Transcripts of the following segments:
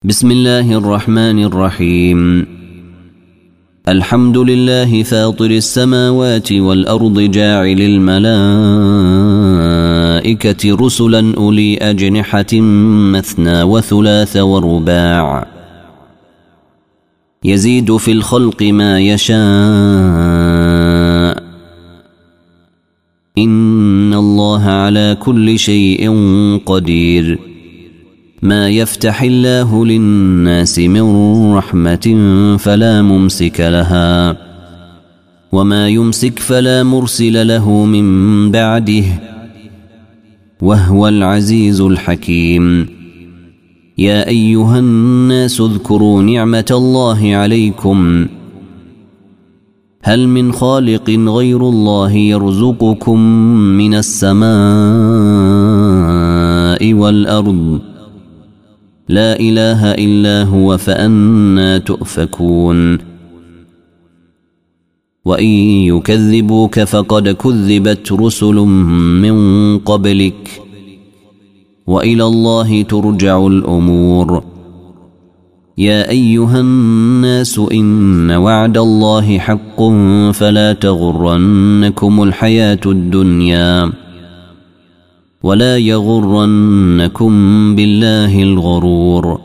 بسم الله الرحمن الرحيم. الحمد لله فاطر السماوات والأرض جاعل الملائكة رسلا أولي أجنحة مثنى وثلاث ورباع يزيد في الخلق ما يشاء إن الله على كل شيء قدير. ما يفتح الله للناس من رحمة فلا ممسك لها وما يمسك فلا مرسل له من بعده وهو العزيز الحكيم. يا أيها الناس اذكروا نعمة الله عليكم هل من خالق غير الله يرزقكم من السماء والأرض لا إله إلا هو فأنى تؤفكون. وإن يكذبوك فقد كذبت رسل من قبلك وإلى الله ترجع الأمور. يا أيها الناس إن وعد الله حق فلا تغرنكم الحياة الدنيا ولا يغرنكم بالله الغرور.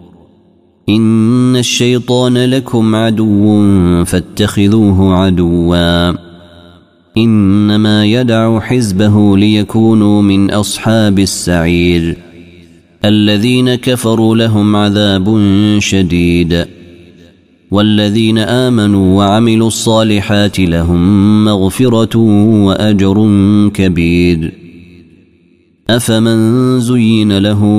إن الشيطان لكم عدو فاتخذوه عدوا إنما يدعو حزبه ليكونوا من أصحاب السعير. الذين كفروا لهم عذاب شديد والذين آمنوا وعملوا الصالحات لهم مغفرة وأجر كبير. أفمن زين له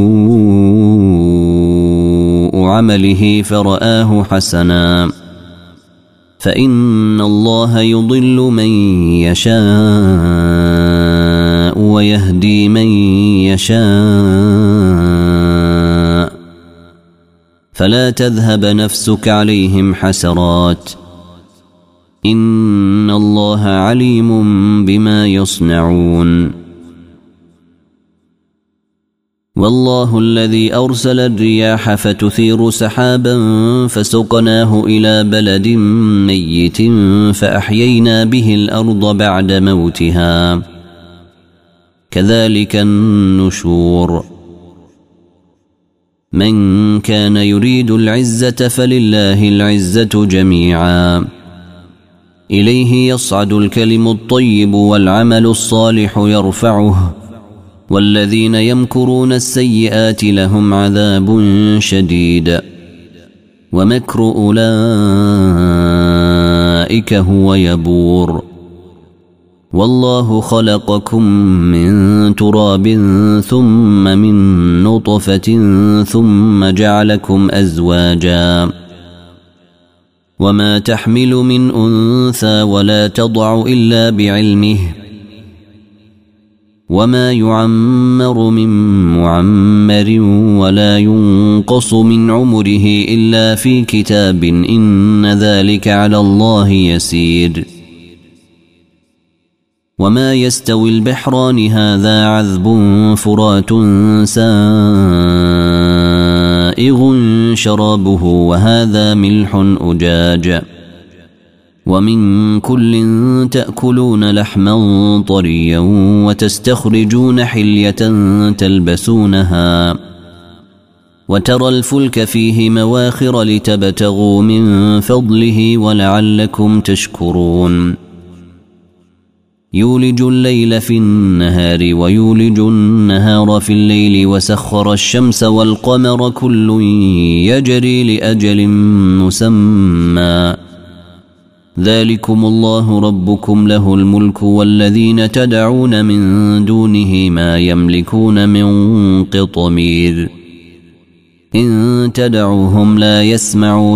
سوء عمله فرآه حسنا فإن الله يضل من يشاء ويهدي من يشاء فلا تذهب نفسك عليهم حسرات إن الله عليم بما يصنعون. والله الذي أرسل الرياح فتثير سحابا فسقناه إلى بلد ميت فأحيينا به الأرض بعد موتها كذلك النشور. من كان يريد العزة فلله العزة جميعا إليه يصعد الكلم الطيب والعمل الصالح يرفعه والذين يمكرون السيئات لهم عذاب شديد ومكر أولئك هو يبور. والله خلقكم من تراب ثم من نطفة ثم جعلكم أزواجا وما تحمل من أنثى ولا تضع إلا بعلمه وما يعمر من معمر ولا ينقص من عمره إلا في كتاب إن ذلك على الله يسير. وما يستوي البحران هذا عذب فرات سائغ شرابه وهذا ملح أجاج ومن كل تأكلون لحما طريا وتستخرجون حلية تلبسونها وترى الفلك فيه مواخر لتبتغوا من فضله ولعلكم تشكرون. يولج الليل في النهار ويولج النهار في الليل وسخر الشمس والقمر كل يجري لأجل مسمى ذلكم الله ربكم له الملك والذين تدعون من دونه ما يملكون من قطمير. إن تدعوهم لا يسمعوا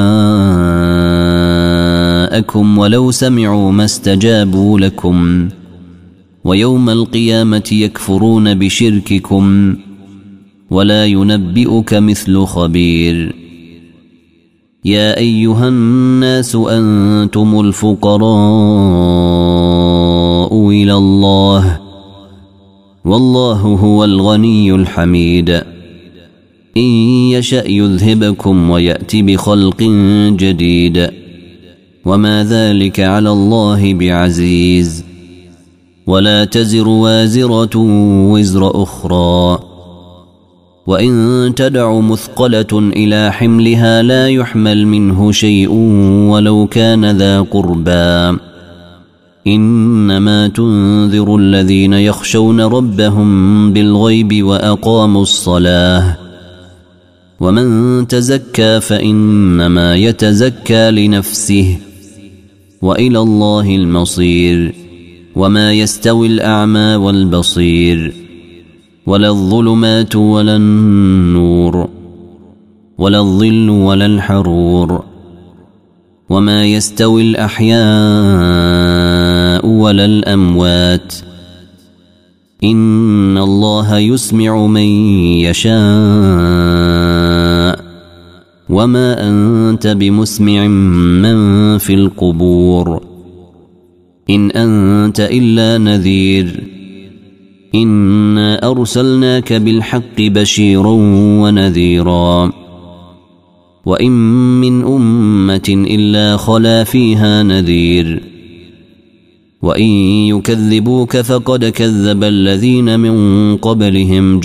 دعاءكم ولو سمعوا ما استجابوا لكم ويوم القيامة يكفرون بشرككم ولا ينبئك مثل خبير. يا أيها الناس أنتم الفقراء إلى الله والله هو الغني الحميد. إن يشأ يذهبكم ويأتي بخلق جديد وما ذلك على الله بعزيز. ولا تزر وازرة وزر أخرى وإن تدع مثقلة إلى حملها لا يحمل منه شيء ولو كان ذا قربى. إنما تنذر الذين يخشون ربهم بالغيب وأقاموا الصلاة. ومن تزكى فإنما يتزكى لنفسه وإلى الله المصير. وما يستوي الأعمى والبصير ولا الظلمات ولا النور ولا الظل ولا الحرور. وما يستوي الأحياء ولا الأموات. إن الله يسمع من يشاء وما أنت بمسمع من في القبور. إن أنت إلا نذير. إنا أرسلناك بالحق بشيرا ونذيرا. وإن من أمة إلا خلا فيها نذير. وإن يكذبوك فقد كذب الذين من قبلهم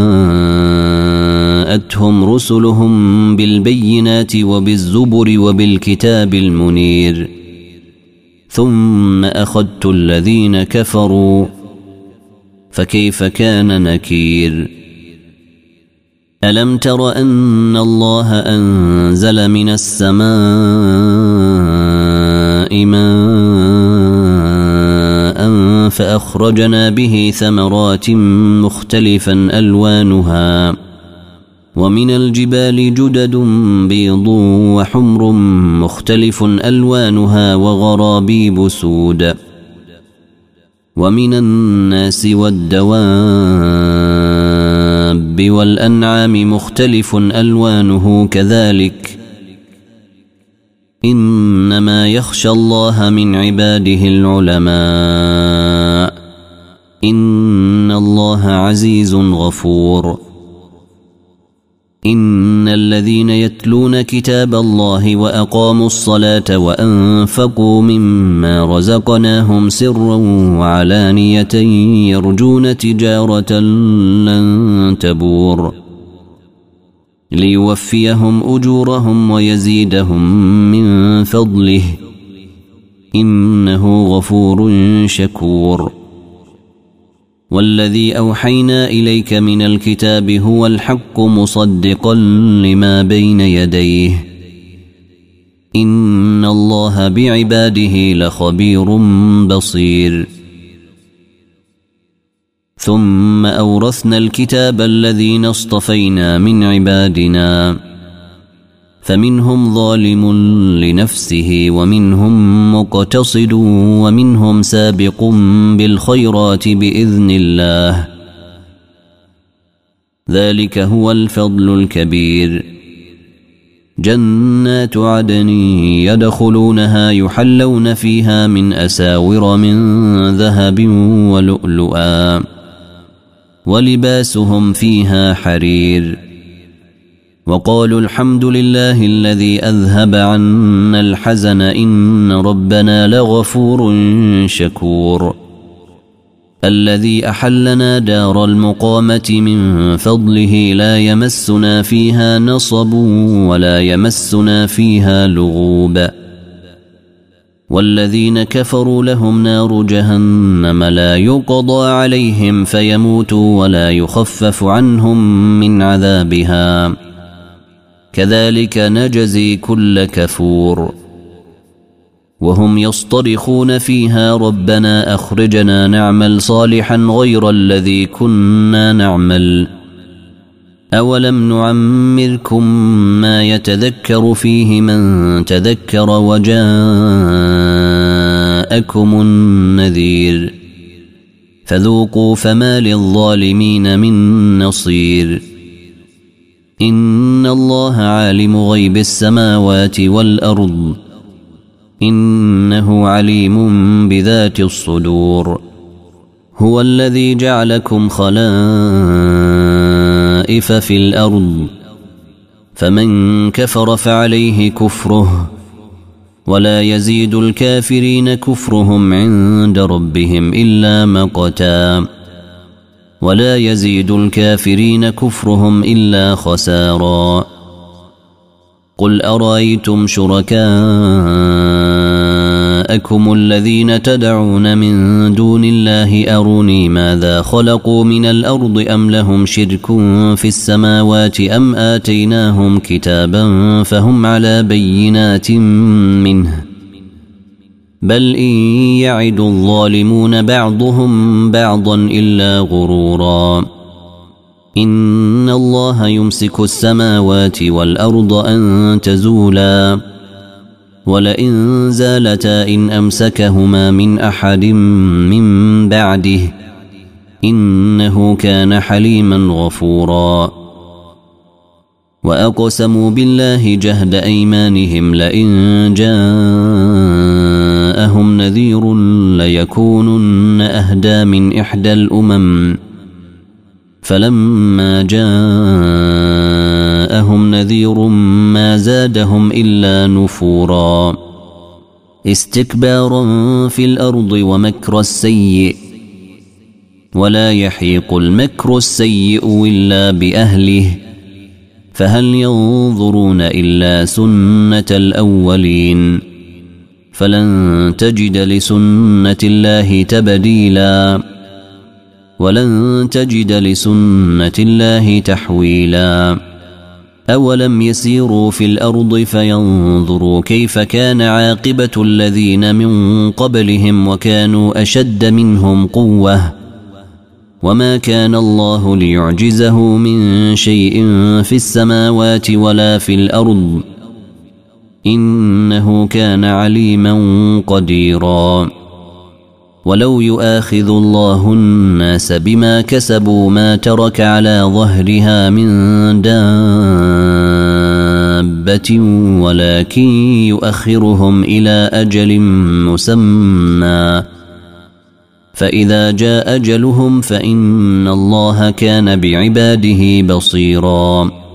جاءتهم رسلهم بالبينات وبالزبر وبالكتاب المنير. ثم أخذت الذين كفروا فكيف كان نكير. ألم تر أن الله أنزل من السماء ماء فأخرجنا به ثمرات مختلفا ألوانها ومن الجبال جدد بيض وحمر مختلف ألوانها وغرابيب سود. ومن الناس والدواب والأنعام مختلف ألوانه كذلك. إنما يخشى الله من عباده العلماء. إن الله عزيز غفور. إن الذين يتلون كتاب الله وأقاموا الصلاة وأنفقوا مما رزقناهم سرا وعلانية يرجون تجارة لن تبور ليوفيهم أجورهم ويزيدهم من فضله إنه غفور شكور. والذي أوحينا إليك من الكتاب هو الحق مصدقا لما بين يديه. إن الله بعباده لخبير بصير. ثم أورثنا الكتاب الذين اصطفينا من عبادنا فمنهم ظالم لنفسه ومنهم مقتصد ومنهم سابق بالخيرات بإذن الله. ذلك هو الفضل الكبير. جنات عدن يدخلونها يحلون فيها من أساور من ذهب ولؤلؤا ولباسهم فيها حرير. وقالوا الحمد لله الذي أذهب عنا الحزن إن ربنا لغفور شكور. الذي أحلنا دار المقامة من فضله لا يمسنا فيها نصب ولا يمسنا فيها لغوب. والذين كفروا لهم نار جهنم لا يقضى عليهم فيموتوا ولا يخفف عنهم من عذابها كذلك نجزي كل كفور. وهم يصطرخون فيها ربنا أخرجنا نعمل صالحا غير الذي كنا نعمل أولم نعمركم ما يتذكر فيه من تذكر وجاءكم النذير فذوقوا فما للظالمين من نصير. إن الله عالم غيب السماوات والأرض إنه عليم بذات الصدور. هو الذي جعلكم خلائف طوائف في الأرض فمن كفر فعليه كفره ولا يزيد الكافرين كفرهم عند ربهم إلا مقتا ولا يزيد الكافرين كفرهم إلا خسارا قل أرأيتم شركاءكم الذين تدعون من دون الله أروني ماذا خلقوا من الأرض أم لهم شرك في السماوات أم آتيناهم كتابا فهم على بينات منه بل إن يعد الظالمون بعضهم بعضا إلا غرورا إن الله يمسك السماوات والأرض أن تزولا ولئن زالتا إن أمسكهما من أحد من بعده إنه كان حليما غفورا وأقسموا بالله جهد أيمانهم لئن جاءهم نذير ليكونن أهدى من إحدى الأمم فلما جاءهم نذير ما زادهم إلا نفورا استكبارا في الأرض ومكر السيء ولا يحيق المكر السيء إلا بأهله فهل ينظرون إلا سنة الأولين فلن تجد لسنة الله تبديلا ولن تجد لسنة الله تحويلا أولم يسيروا في الأرض فينظروا كيف كان عاقبة الذين من قبلهم وكانوا أشد منهم قوة وما كان الله ليعجزه من شيء في السماوات ولا في الأرض إنه كان عليما قديرا ولو يؤاخذ الله الناس بما كسبوا ما ترك على ظهرها من دابة ولكن يؤخرهم إلى أجل مسمى فإذا جاء أجلهم فإن الله كان بعباده بصيرا